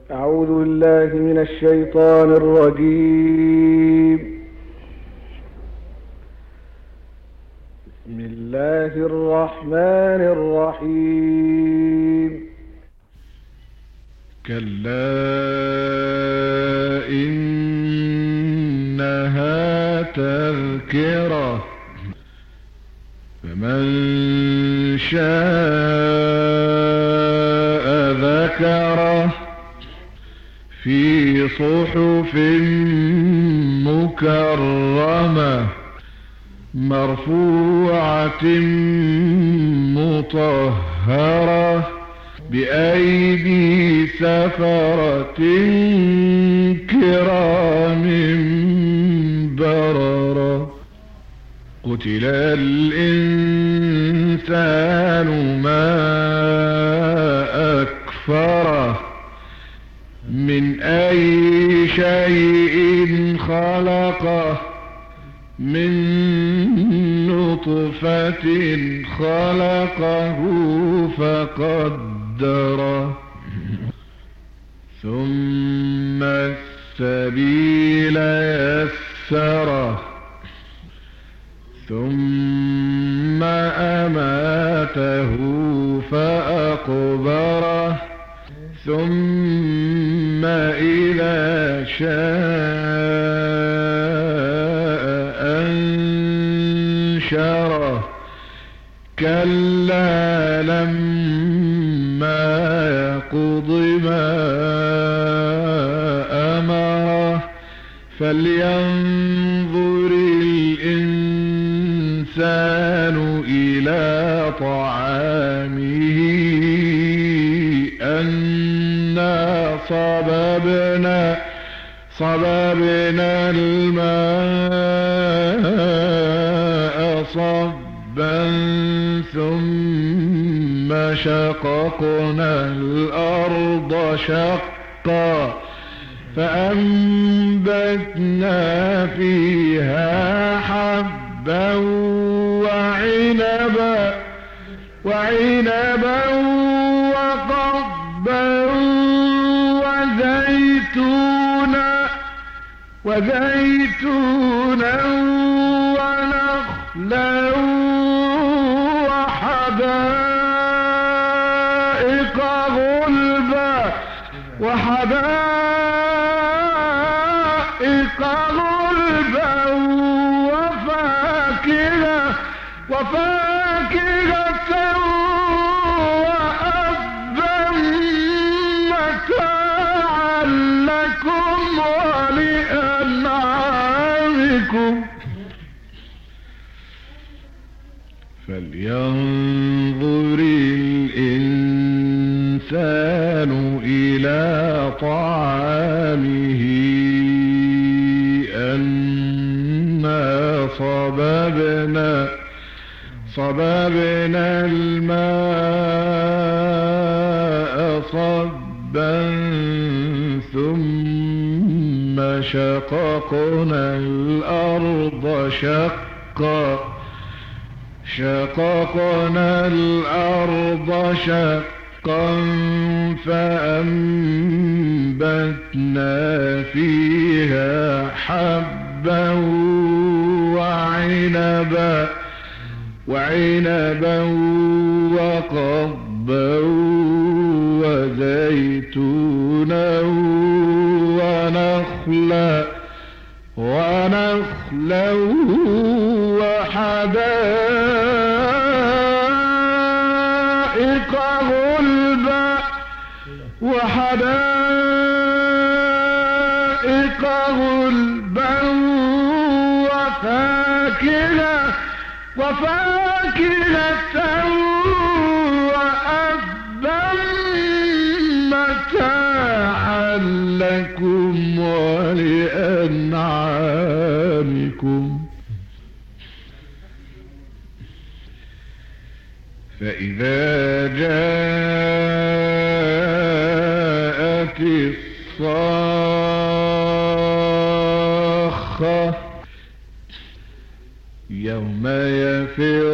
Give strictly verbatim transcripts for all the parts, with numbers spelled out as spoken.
أعوذ بالله من الشيطان الرجيم. بسم الله الرحمن الرحيم. كلا إنها تذكرة فمن شاء ذكره في صحف مكرمة مرفوعة مطهرة بأيدي سفرة كرام بررة قتل الإنسان ما أكفره من أي شيء خلقه من نطفة خلقه فقدره ثم السبيل يسره ثم أماته فأقبره ثم إذا شاء أنشره كلا لما يقض ما أمره فلينظر الإنسان إلى طعامه أنا صببنا صببنا الماء صبا ثم شققنا الأرض شقا فأنبتنا فيها حبا وعنبا وعنبا وقضبا وزيتونا وزيتونا ونخلا وحدائق غلبا وحدائق غلبا وفاكهة وفاكهة وأبا متاعا لكم ولأنعامكم فلينظر الإنسان إلى طعامه أنا صببنا صببنا الماء صبا ثم شققنا الأرض شقا شققنا الأرض شقا فأنبتنا فيها حبا وعنبا وعنبا وقضبا وزيتونا ونخلا ونخلا وحدائق غلبا وحدائق غلبا وفاكهة وفاكهة وأبا متاعا لكم ولأنعامكم فإذا جاءت الصاخة يوم يفر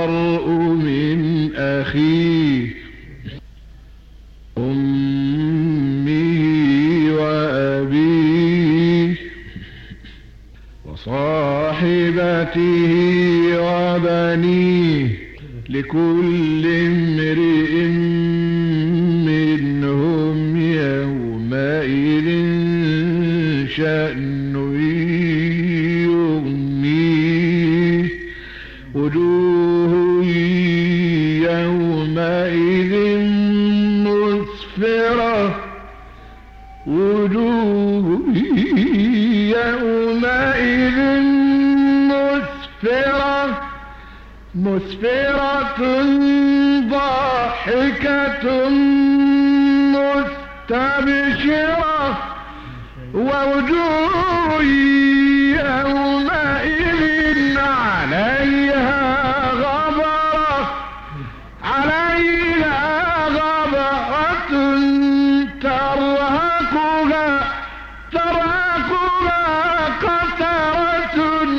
المرء من أخيه ثم وزوجاته وبنيه لكل امرئ منهم يومئذ شأن يغنيه وجوه يومئذ مسفرة وجوه يومئذ مسفرة مسفرة ضاحكة مستبشرة ووجوه يومئذ عليها غبرة عليها غبرة ترهقها ترهقها قترة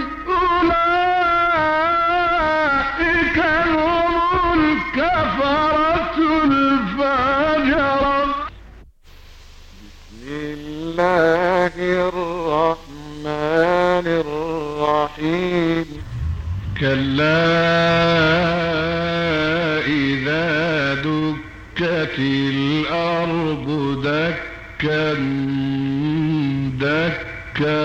أولئك هم الكفرة الفجرة. بسم الله الرحمن الرحيم. كلا إذا دكت الأرض دكا دكا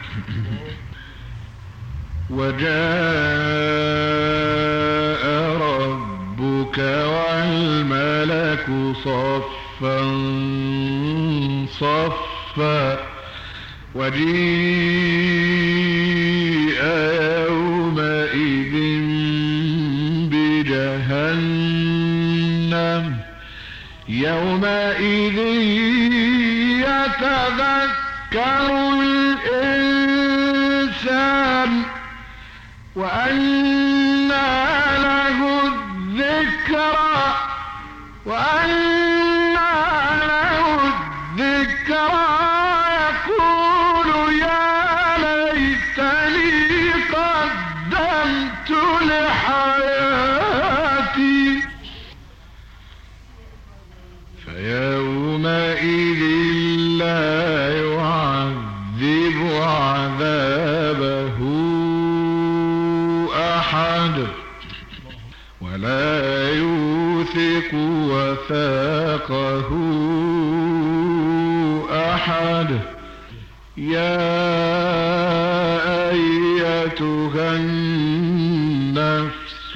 وجاء ربك والملك صفا صفا وجيء يومئذ بجهنم يومئذ يتذكر الإنسان وأنى له الذكرى وأنى له الذكرى يقول يا ليتني قدمت لحياتي فيومئذ لا يعذب عذابه أحد ولا يوثق وثاقه أحد. يا أيتها النفس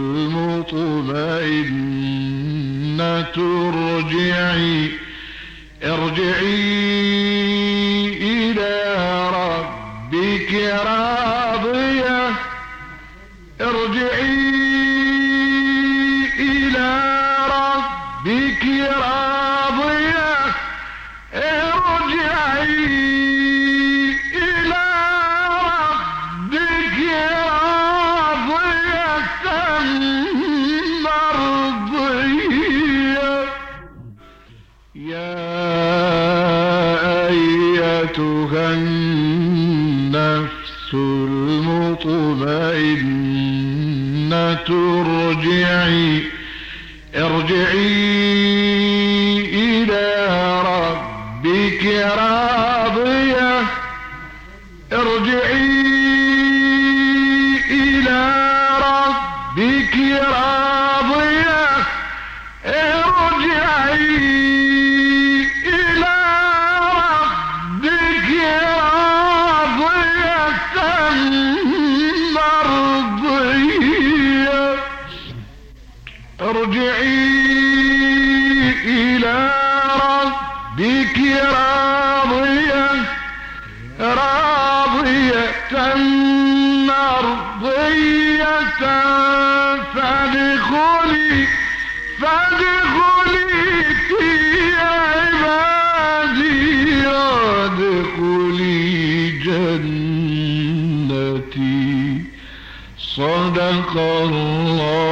المطمئنة ارجعي ارجعي إلى ربك راضية ارجعي إلى ربك راضية ارجعي إلى ربك راضية مرضية. يا أيتها النفس المطمئنة ارجعي ارجعي إلى ربك راضية ارجعي إلى ربك راضية ارجعي إلى ربك راضية مرضية ارجعي إلى ربك راضية راضية مرضية فادخلي فادخلي في عبادي وادخلي جنتي. صدق الله